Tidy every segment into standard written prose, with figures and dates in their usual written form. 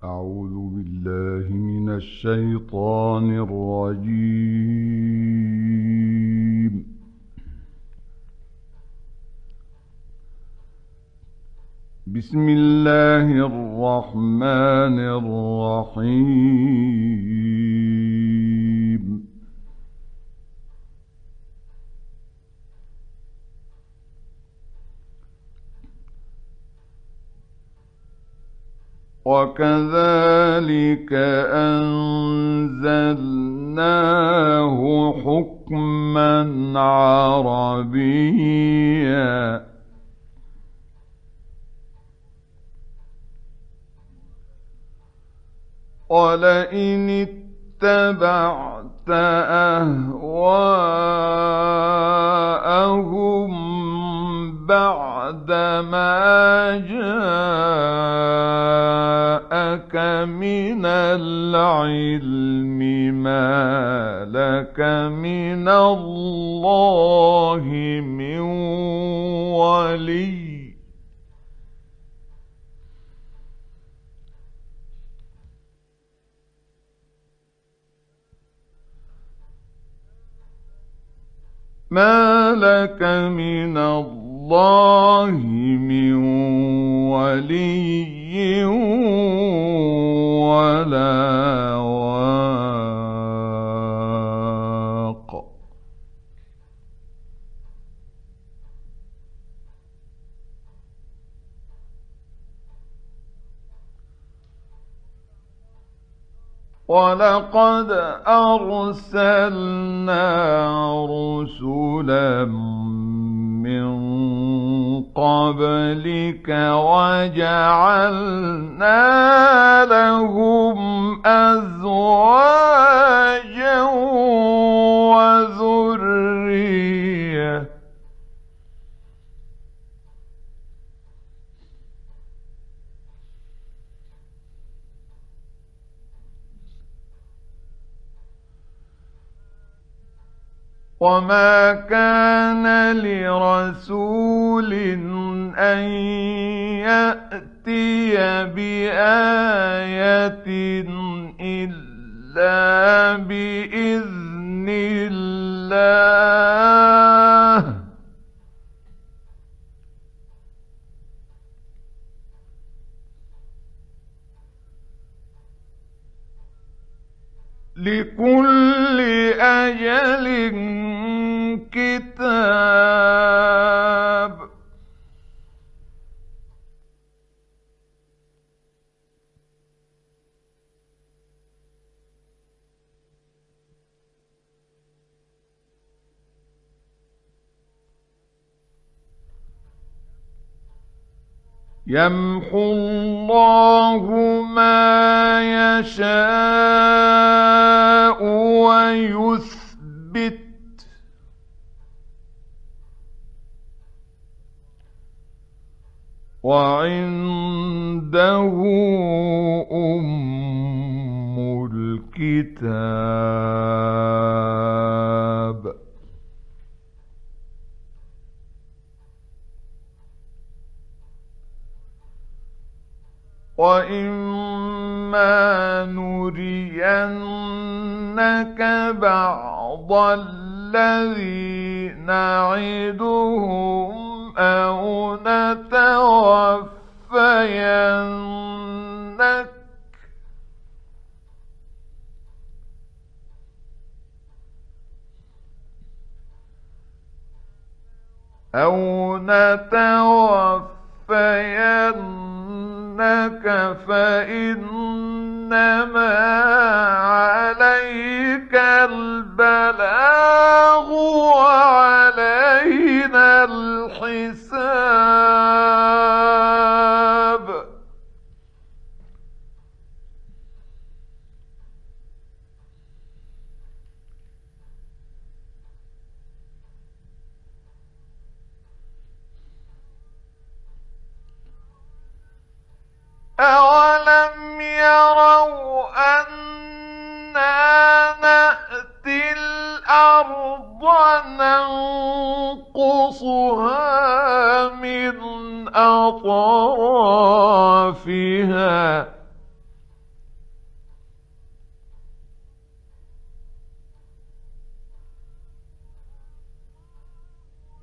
أعوذ بالله من الشيطان الرجيم. بسم الله الرحمن الرحيم. وكذلك أنزلناه حكما عربيا ولئن اتبعت أهواءهم بعدما جاءك من العلم ما لك من الله من ولي ما لك من الله من ولي ولا واق ولقد أرسلنا رسلا من قبلك وجعلنا لهم أزواجا وذرية وما كان لرسول أن يأتي بآية إلا بإذن الله لكل أجل كتاب يمحو الله ما يشاء ويثبت وعنده أم الكتاب وإما نرينك بعض الذي نعدهم أو نتوفينك فإنما عليك البلاغ وعلينا الحساب أولم يروا أنا نأتي الأرض ننقصها من أطرافها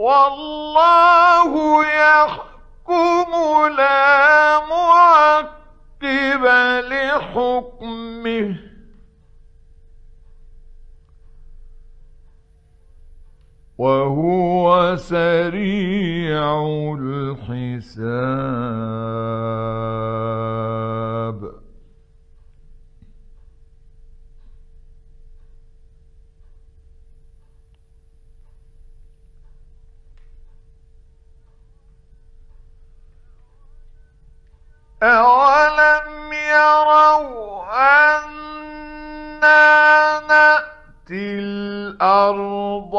والله يحكم لا معقب لحكمه وهو سريع الحساب. أولم يروا أنا نأتي الأرض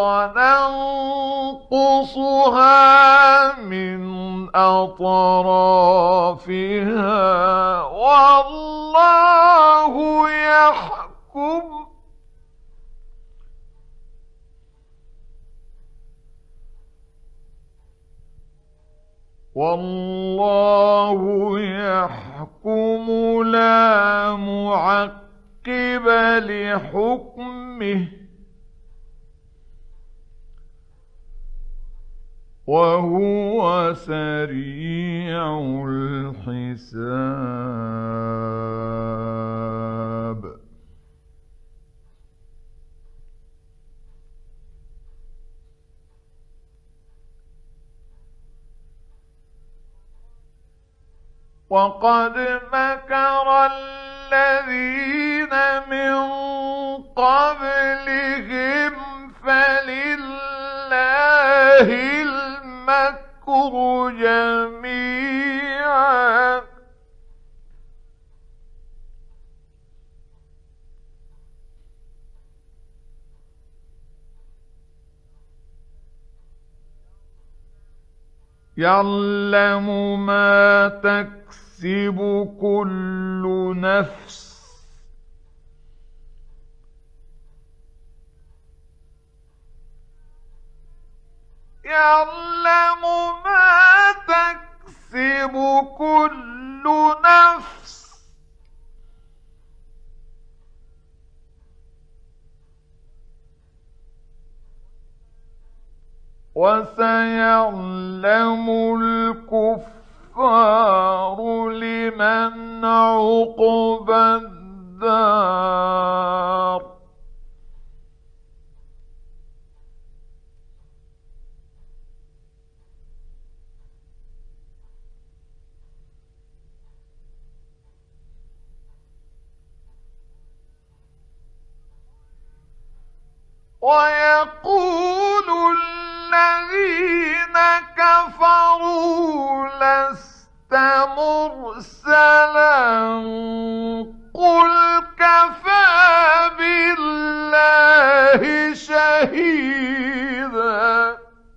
ننقصها من أطرافها والله يحكم لا معقب لحكمه وهو سريع الحساب. وقد مكر الذين من قبلهم فلله المكر جميعا يعلم ما تكسب كل نفس يعلم ما تكسب كل نفس وسيعلم الكفار لمن عقبى الدار. ويقول الذين كفروا لست مرسلا قل كفى بالله شهيدا.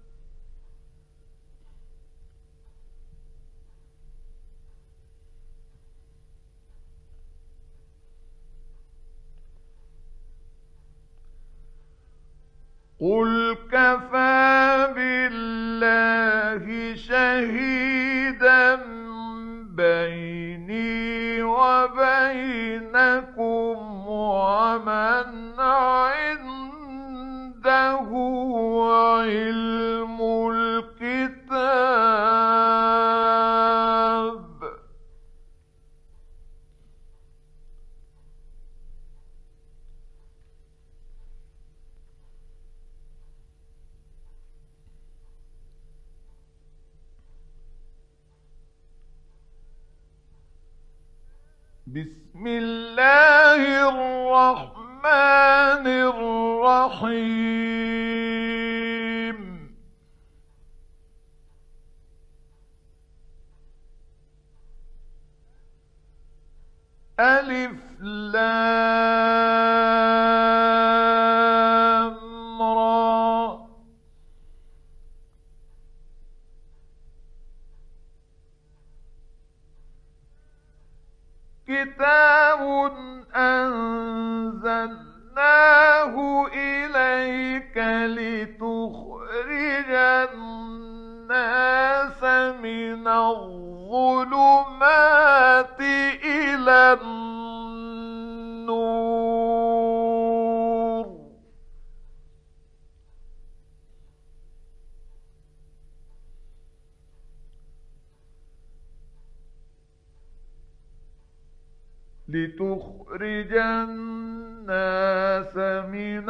قل كفى بالله شهيدا بيني وبينكم ومن عنده علم الكتاب. بسم الله الرحمن الرحيم. ألف لام را كتاب أنزلناه إليك لتخرج الناس من الظلمات إلى النور لتخرج الناس من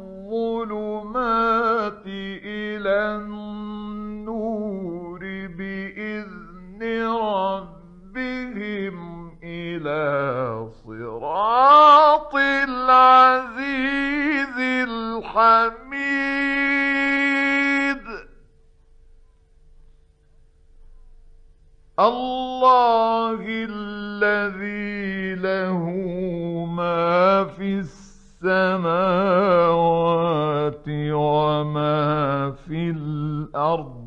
الظلمات إلى النور بإذن ربهم إلى صراط العزيز الحميد. الله الذي له ما في السماوات وما في الأرض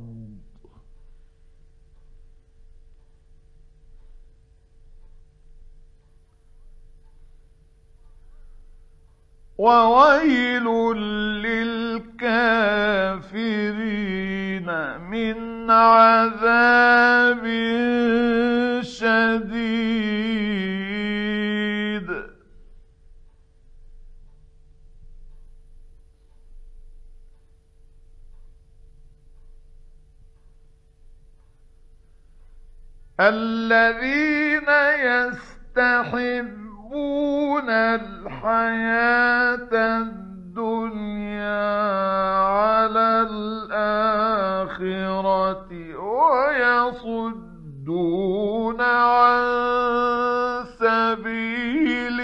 وويل للكافرين من عذاب شديد. الذين يستحبون الحياة الدنيا على الآخرة ويصدون عن سبيل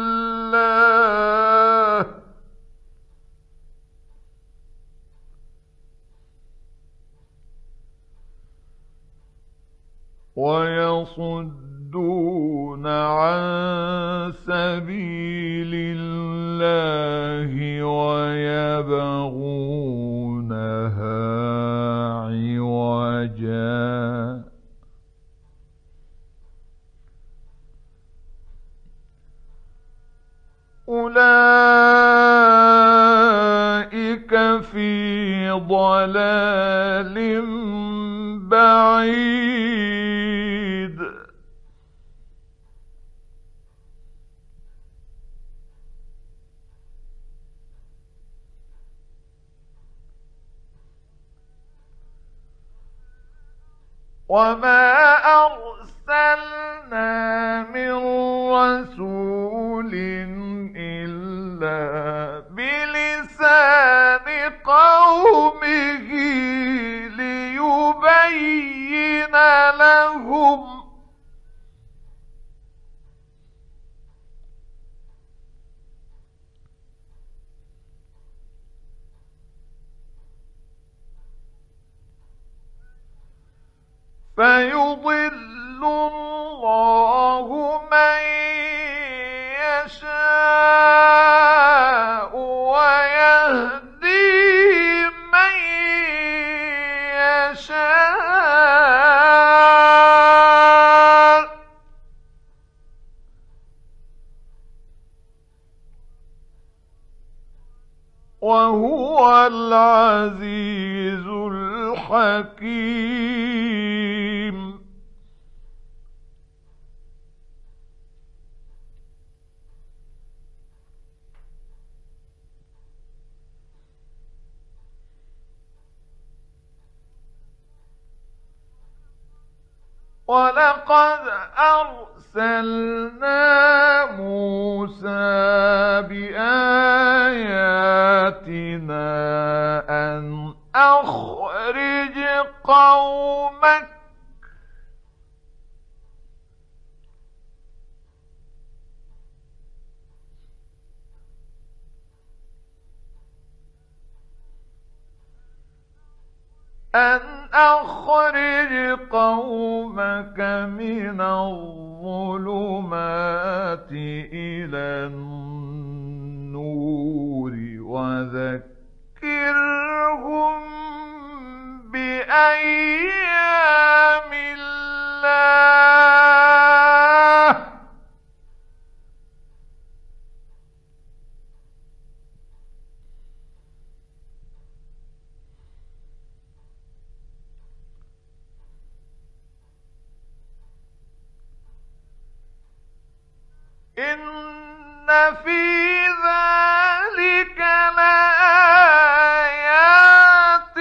الله ويصدون عن سبيل الله ويبغونها عوجا أولئك في ضلال بعيد. وما أرسلنا من رسول إلا بلسان قومه ليبين لهم فيضل الله من يشاء ويهدي من يشاء وهو العزيز الحكيم. ولقد أرسلنا موسى بآياتنا أن أخرج قومك من الظلمات إلى النور وذكرهم بأيام الله إن في ذلك لآيات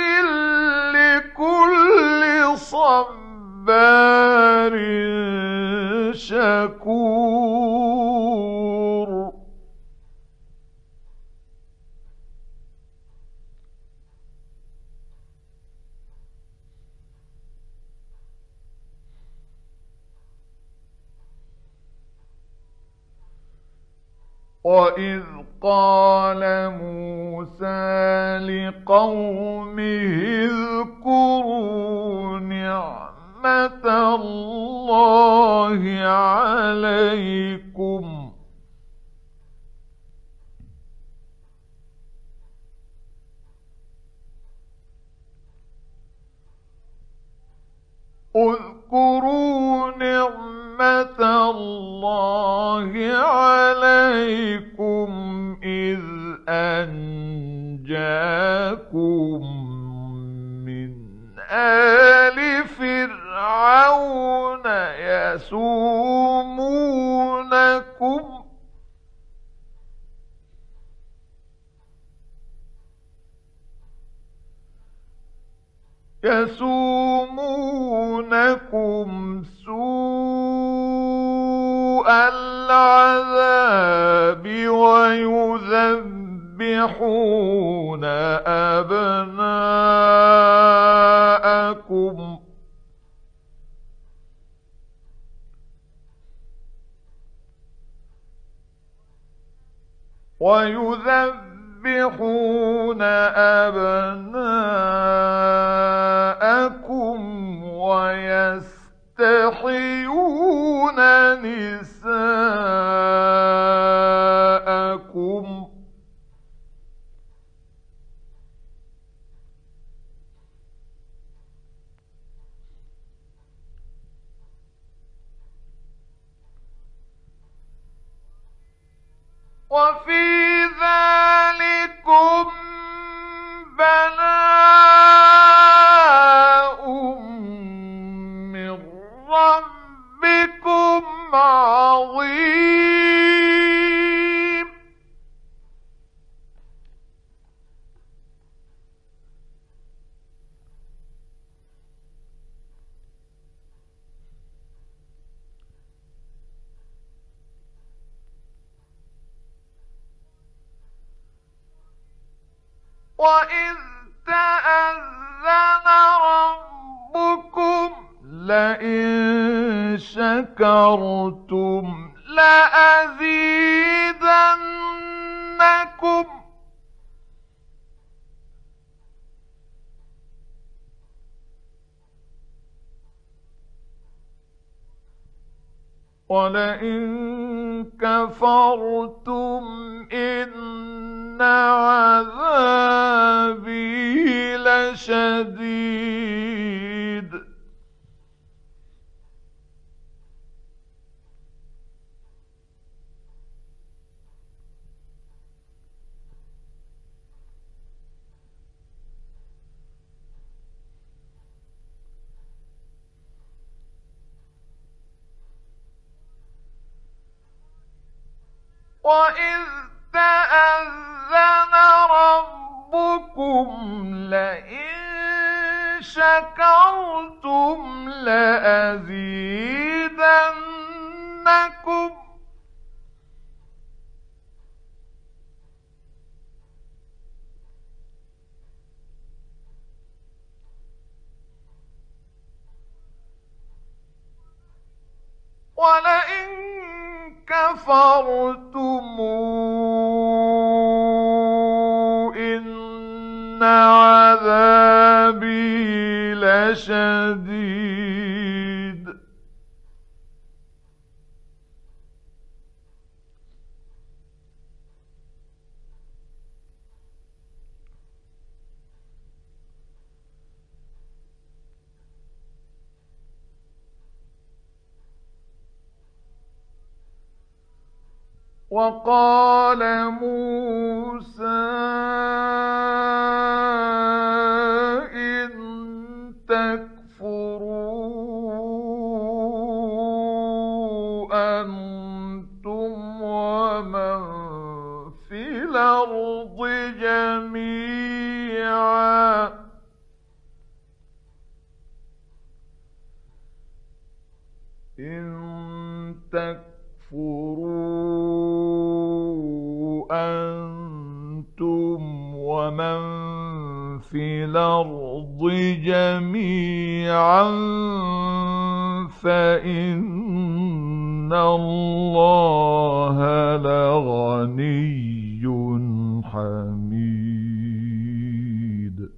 لكل صبار شكور. وإذ قال موسى لقومه اذكروا نعمة الله عليكم اذكروا نعمة الله عليكم إذ أنجاكم من آل فرعون يسومونكم سوء العذاب ويذبحون أبناءكم ويستحيون نساءكم وفي ذلكم بلاء من ربكم عظيم وإذ تأذن ربكم لئن شكرتم لأزيدنكم ولئن كفرتم إن عذابي لشديد وإذ تأذن ربكم لئن شكرتم لأزيدنكم ولئن كفرتم إن عذابي لشديد وقال موسى إن تكفروا أنتم ومن في الأرض جميعا إن تكفروا أنتم ومن في الأرض جميعا فإن الله لغني حميد.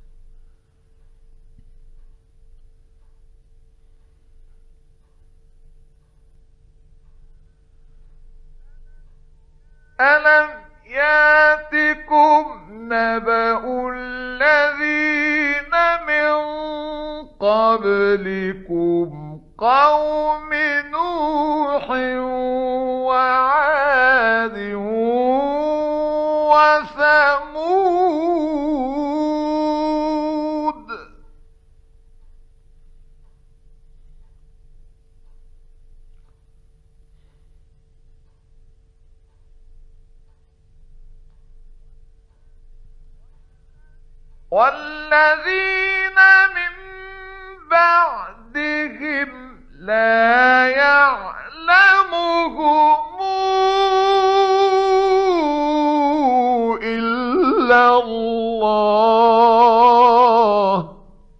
ألم يأتكم نبأ الذين من قبلكم قوم نوح وعاد وثمود والذين من بعدهم لا يعلمهم إلا الله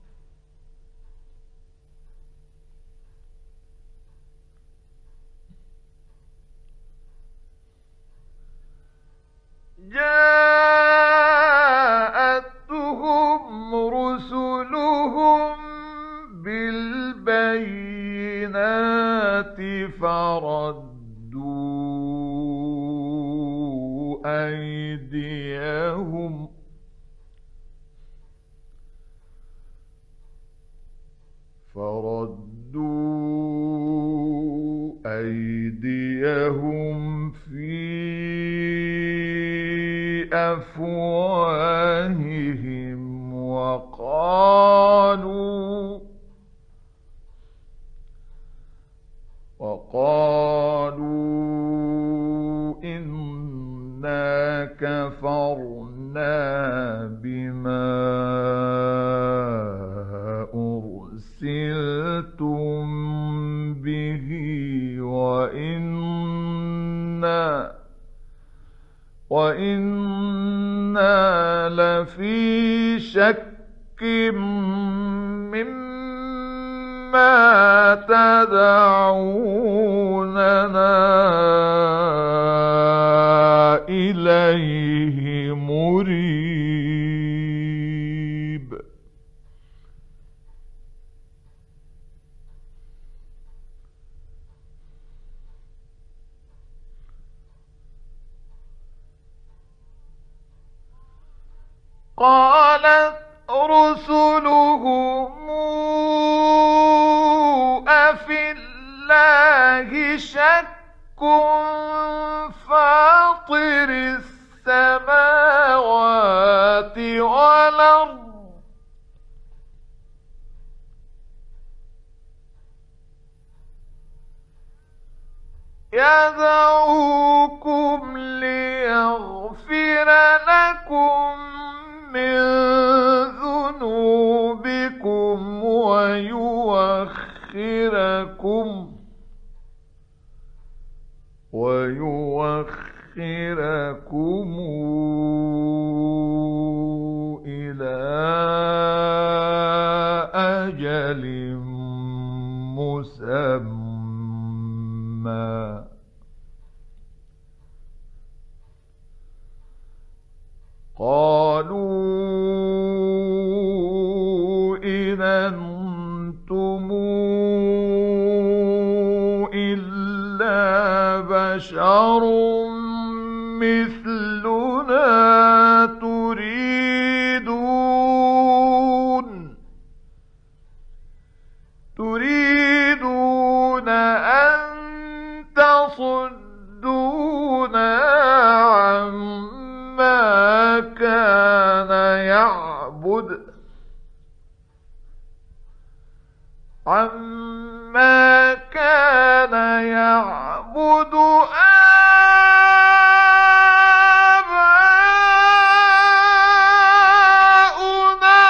جاءتهم رسلهم بالبينات فردوا أيديهم في أفواههم وقالوا إنا كفرنا بما أرسلتم به وإنا لفي شك مما تدعوننا إليه مريب. قالت رسلهم أفي الله شك فاطر السماوات والأرض يدعوكم ليغفر لكم من ذنوبكم ويوخركم إلى أجل مسمى. قالوا إن أنتم إلا بشر مثلنا تريدون أن تصدونا عما كان يعبد آباؤنا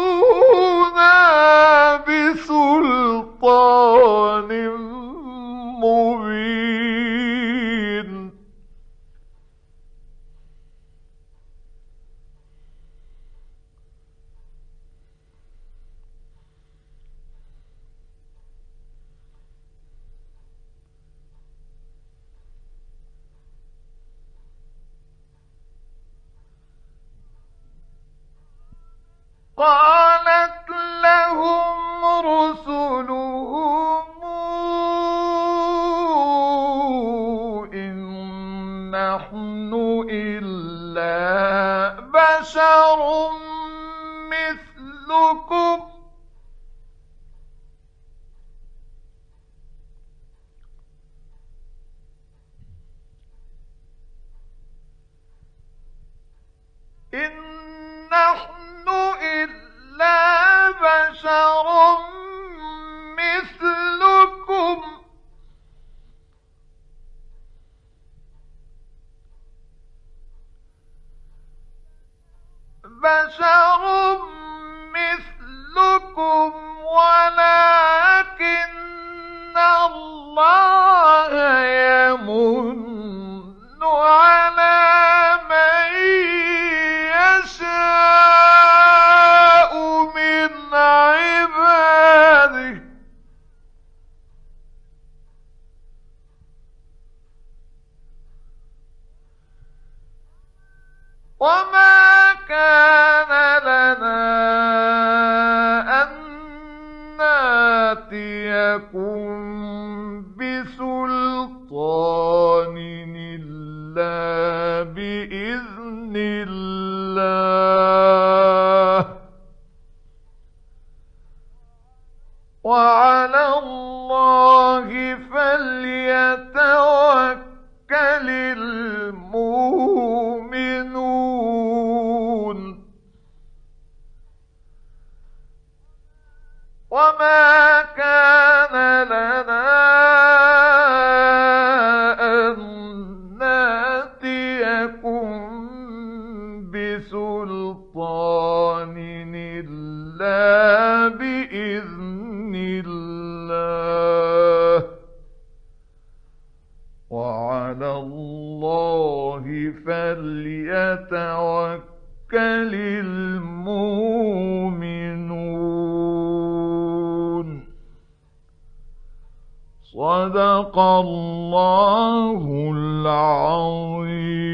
فاتونا بسلطان مبين قالت لهم رسلهم إن نحن إلا بشر مثلكم إن نحن إلا بشر مثلكم ولكن الله يمن على من يشاء من عباده وما كان لنا أن ناتيكم بسلطان إلا بإذن الله وعلى الله فليتوكل المؤمنون وما كان لنا أن ناتيكم بسلطان إلا بإذن الله وعلى الله فليتوكل المؤمنون صدق الله العظيم.